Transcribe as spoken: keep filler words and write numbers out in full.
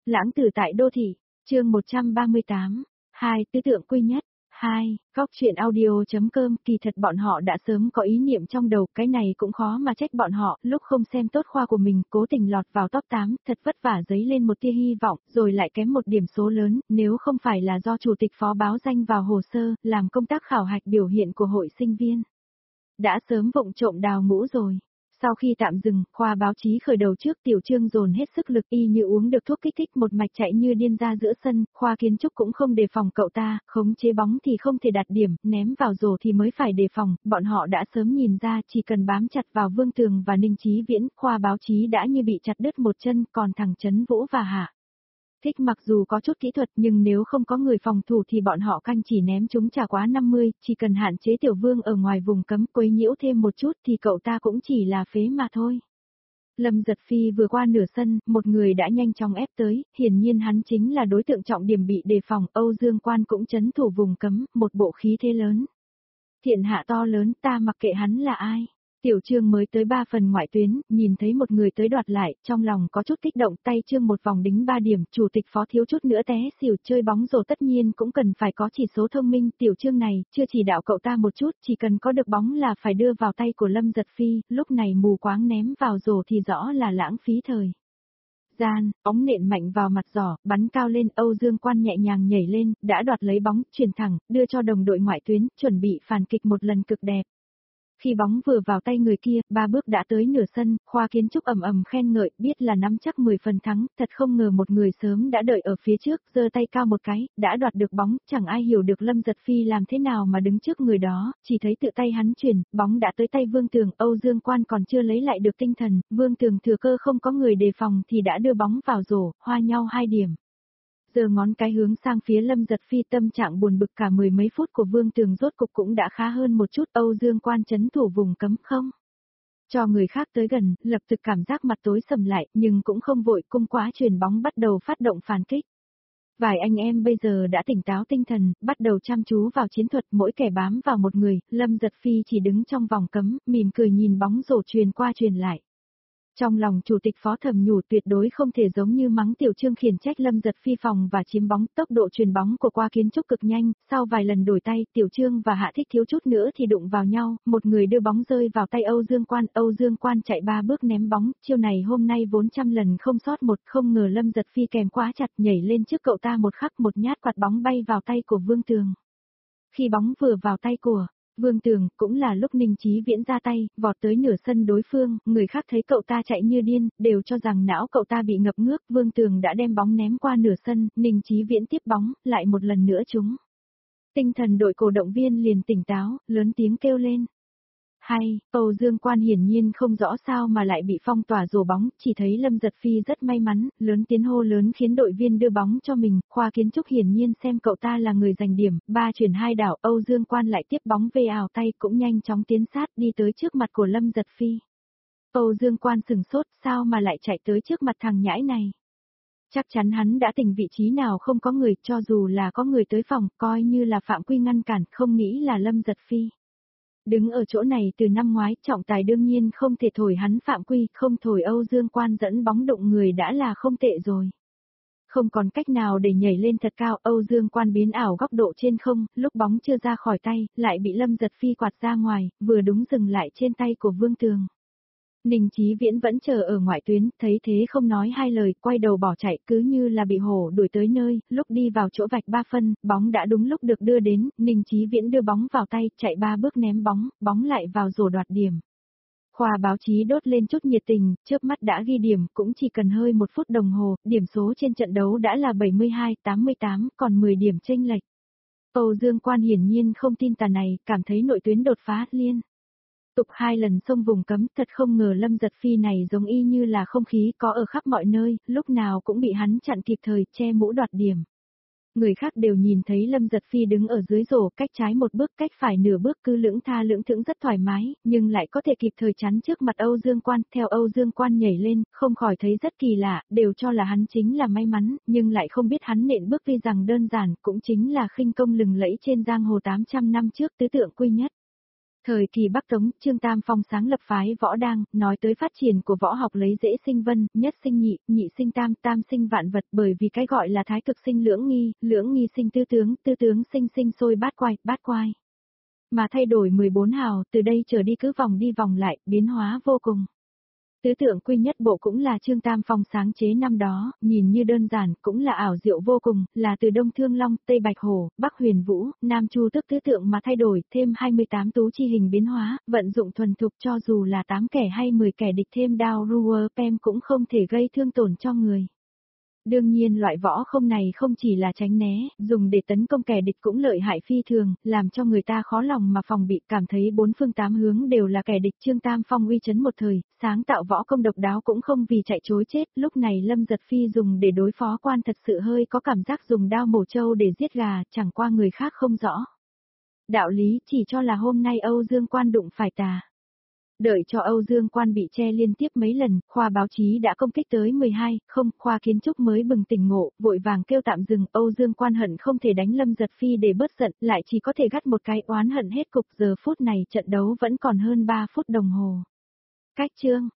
Lãng tử tại đô thị, chương một trăm ba mươi tám, hai tứ tượng quy nhất. Hai, góc chuyện audio.com. Kỳ thật bọn họ đã sớm có ý niệm trong đầu, cái này cũng khó mà trách bọn họ, lúc không xem tốt khoa của mình, cố tình lọt vào top tám, thật vất vả dấy lên một tia hy vọng, rồi lại kém một điểm số lớn, nếu không phải là do chủ tịch phó báo danh vào hồ sơ, làm công tác khảo hạch biểu hiện của hội sinh viên. Đã sớm vụng trộm đào ngũ rồi. Sau khi tạm dừng, khoa báo chí khởi đầu trước, Tiểu Trương dồn hết sức lực y như uống được thuốc kích thích, một mạch chạy như điên ra giữa sân, khoa kiến trúc cũng không đề phòng cậu ta, khống chế bóng thì không thể đạt điểm, ném vào rổ thì mới phải đề phòng, bọn họ đã sớm nhìn ra chỉ cần bám chặt vào Vương Tường và Ninh Chí Viễn, khoa báo chí đã như bị chặt đứt một chân, còn thằng Trấn Vũ và Hạ Thích mặc dù có chút kỹ thuật nhưng nếu không có người phòng thủ thì bọn họ canh chỉ ném chúng chả quá năm mươi, chỉ cần hạn chế Tiểu Vương ở ngoài vùng cấm quấy nhiễu thêm một chút thì cậu ta cũng chỉ là phế mà thôi. Lâm Giật Phi vừa qua nửa sân, một người đã nhanh chóng ép tới, hiển nhiên hắn chính là đối tượng trọng điểm bị đề phòng, Âu Dương Quan cũng trấn thủ vùng cấm, một bộ khí thế lớn. Thiện hạ to lớn, ta mặc kệ hắn là ai. Tiểu Trương mới tới ba phần ngoại tuyến, nhìn thấy một người tới đoạt lại, trong lòng có chút kích động, tay Trương một vòng đính ba điểm, chủ tịch phó thiếu chút nữa té xỉu, chơi bóng rổ tất nhiên cũng cần phải có chỉ số thông minh, Tiểu Trương này, chưa chỉ đạo cậu ta một chút, chỉ cần có được bóng là phải đưa vào tay của Lâm Giật Phi, lúc này mù quáng ném vào rổ thì rõ là lãng phí thời gian, bóng nện mạnh vào mặt giỏ, bắn cao lên, Âu Dương Quan nhẹ nhàng nhảy lên, đã đoạt lấy bóng, chuyển thẳng, đưa cho đồng đội ngoại tuyến, chuẩn bị phản kích một lần cực đẹp. Khi bóng vừa vào tay người kia, ba bước đã tới nửa sân, khoa kiến trúc ầm ầm khen ngợi, biết là nắm chắc mười phần thắng, thật không ngờ một người sớm đã đợi ở phía trước, giơ tay cao một cái, đã đoạt được bóng, chẳng ai hiểu được Lâm Giật Phi làm thế nào mà đứng trước người đó, chỉ thấy tự tay hắn chuyển, bóng đã tới tay Vương Tường, Âu Dương Quan còn chưa lấy lại được tinh thần, Vương Tường thừa cơ không có người đề phòng thì đã đưa bóng vào rổ, hoa nhau hai điểm. Giờ ngón cái hướng sang phía Lâm Giật Phi, tâm trạng buồn bực cả mười mấy phút của Vương Tường rốt cục cũng đã khá hơn một chút, Âu Dương Quan trấn thủ vùng cấm không cho người khác tới gần, lập tức cảm giác mặt tối sầm lại, nhưng cũng không vội, cung quá chuyền bóng bắt đầu phát động phản kích. Vài anh em bây giờ đã tỉnh táo tinh thần, bắt đầu chăm chú vào chiến thuật, mỗi kẻ bám vào một người, Lâm Giật Phi chỉ đứng trong vòng cấm, mỉm cười nhìn bóng rổ truyền qua truyền lại. Trong lòng chủ tịch phó thầm nhủ tuyệt đối không thể giống như mắng Tiểu Trương khiển trách Lâm Giật Phi phòng và chiếm bóng, tốc độ truyền bóng của qua kiến trúc cực nhanh, sau vài lần đổi tay, Tiểu Trương và Hạ Thích thiếu chút nữa thì đụng vào nhau, một người đưa bóng rơi vào tay Âu Dương Quan, Âu Dương Quan chạy ba bước ném bóng, chiêu này hôm nay vốn trăm lần không sót một, không ngờ Lâm Giật Phi kèm quá chặt nhảy lên trước cậu ta một khắc, một nhát quạt bóng bay vào tay của Vương Tường. Khi bóng vừa vào tay của Vương Tường, cũng là lúc Ninh Chí Viễn ra tay, vọt tới nửa sân đối phương, người khác thấy cậu ta chạy như điên, đều cho rằng não cậu ta bị ngập ngước, Vương Tường đã đem bóng ném qua nửa sân, Ninh Chí Viễn tiếp bóng, lại một lần nữa trúng. Tinh thần đội cổ động viên liền tỉnh táo, lớn tiếng kêu lên. Hay, Âu Dương Quan hiển nhiên không rõ sao mà lại bị phong tỏa rổ bóng, chỉ thấy Lâm Giật Phi rất may mắn, lớn tiếng hô lớn khiến đội viên đưa bóng cho mình, khoa kiến trúc hiển nhiên xem cậu ta là người giành điểm, ba chuyển hai đảo, Âu Dương Quan lại tiếp bóng về ảo tay cũng nhanh chóng tiến sát đi tới trước mặt của Lâm Giật Phi. Âu Dương Quan sừng sốt, sao mà lại chạy tới trước mặt thằng nhãi này? Chắc chắn hắn đã tỉnh vị trí nào không có người, cho dù là có người tới phòng, coi như là phạm quy ngăn cản, không nghĩ là Lâm Giật Phi. Đứng ở chỗ này từ năm ngoái, trọng tài đương nhiên không thể thổi hắn phạm quy, không thổi Âu Dương Quan dẫn bóng đụng người đã là không tệ rồi. Không còn cách nào để nhảy lên thật cao, Âu Dương Quan biến ảo góc độ trên không, lúc bóng chưa ra khỏi tay, lại bị Lâm Giật Phi quạt ra ngoài, vừa đúng dừng lại trên tay của Vương Tường. Ninh Chí Viễn vẫn chờ ở ngoại tuyến, thấy thế không nói hai lời, quay đầu bỏ chạy, cứ như là bị hổ đuổi tới nơi, lúc đi vào chỗ vạch ba phân, bóng đã đúng lúc được đưa đến, Ninh Chí Viễn đưa bóng vào tay, chạy ba bước ném bóng, bóng lại vào rổ đoạt điểm. Khoa báo chí đốt lên chút nhiệt tình, chớp mắt đã ghi điểm, cũng chỉ cần hơi một phút đồng hồ, điểm số trên trận đấu đã là bảy mươi hai tám mươi tám, còn mười điểm chênh lệch. Âu Dương Quan hiển nhiên không tin tà này, cảm thấy nội tuyến đột phá liên tục hai lần xông vùng cấm, thật không ngờ Lâm Giật Phi này giống y như là không khí có ở khắp mọi nơi, lúc nào cũng bị hắn chặn kịp thời, che mũ đoạt điểm. Người khác đều nhìn thấy Lâm Giật Phi đứng ở dưới rổ, cách trái một bước, cách phải nửa bước, cứ lưỡng tha lưỡng thững rất thoải mái, nhưng lại có thể kịp thời chắn trước mặt Âu Dương Quan, theo Âu Dương Quan nhảy lên, không khỏi thấy rất kỳ lạ, đều cho là hắn chính là may mắn, nhưng lại không biết hắn nện bước tuy rằng đơn giản, cũng chính là khinh công lừng lẫy trên giang hồ tám trăm năm trước tứ tượng quy nhất. Thời kỳ Bắc Tống, Trương Tam Phong sáng lập phái võ đăng, nói tới phát triển của võ học lấy dễ sinh vân, nhất sinh nhị, nhị sinh tam, tam sinh vạn vật, bởi vì cái gọi là thái cực sinh lưỡng nghi, lưỡng nghi sinh tư tướng, tư tướng sinh sinh sôi bát quai, bát quai. Mà thay đổi mười bốn hào, từ đây trở đi cứ vòng đi vòng lại, biến hóa vô cùng. Tứ tượng quy nhất bộ cũng là Trương Tam Phong sáng chế năm đó, nhìn như đơn giản, cũng là ảo diệu vô cùng, là từ Đông Thương Long, Tây Bạch Hổ, Bắc Huyền Vũ, Nam Chu tức tứ tượng mà thay đổi, thêm hai mươi tám tú chi hình biến hóa, vận dụng thuần thục cho dù là tám kẻ hay mười kẻ địch thêm đao ruler pem cũng không thể gây thương tổn cho người. Đương nhiên loại võ không này không chỉ là tránh né, dùng để tấn công kẻ địch cũng lợi hại phi thường, làm cho người ta khó lòng mà phòng bị, cảm thấy bốn phương tám hướng đều là kẻ địch. Trương Tam Phong uy chấn một thời, sáng tạo võ công độc đáo cũng không vì chạy chối chết, lúc này Lâm Giật Phi dùng để đối phó quan thật sự hơi có cảm giác dùng đao mổ trâu để giết gà, chẳng qua người khác không rõ. Đạo lý chỉ cho là hôm nay Âu Dương Quan đụng phải tà. Đợi cho Âu Dương Quan bị che liên tiếp mấy lần, khoa báo chí đã công kích tới mười hai, không, khoa kiến trúc mới bừng tỉnh ngộ, vội vàng kêu tạm dừng, Âu Dương Quan hận không thể đánh Lâm Giật Phi để bớt giận, lại chỉ có thể gắt một cái oán hận hết cục. Giờ phút này trận đấu vẫn còn hơn ba phút đồng hồ. Cách chương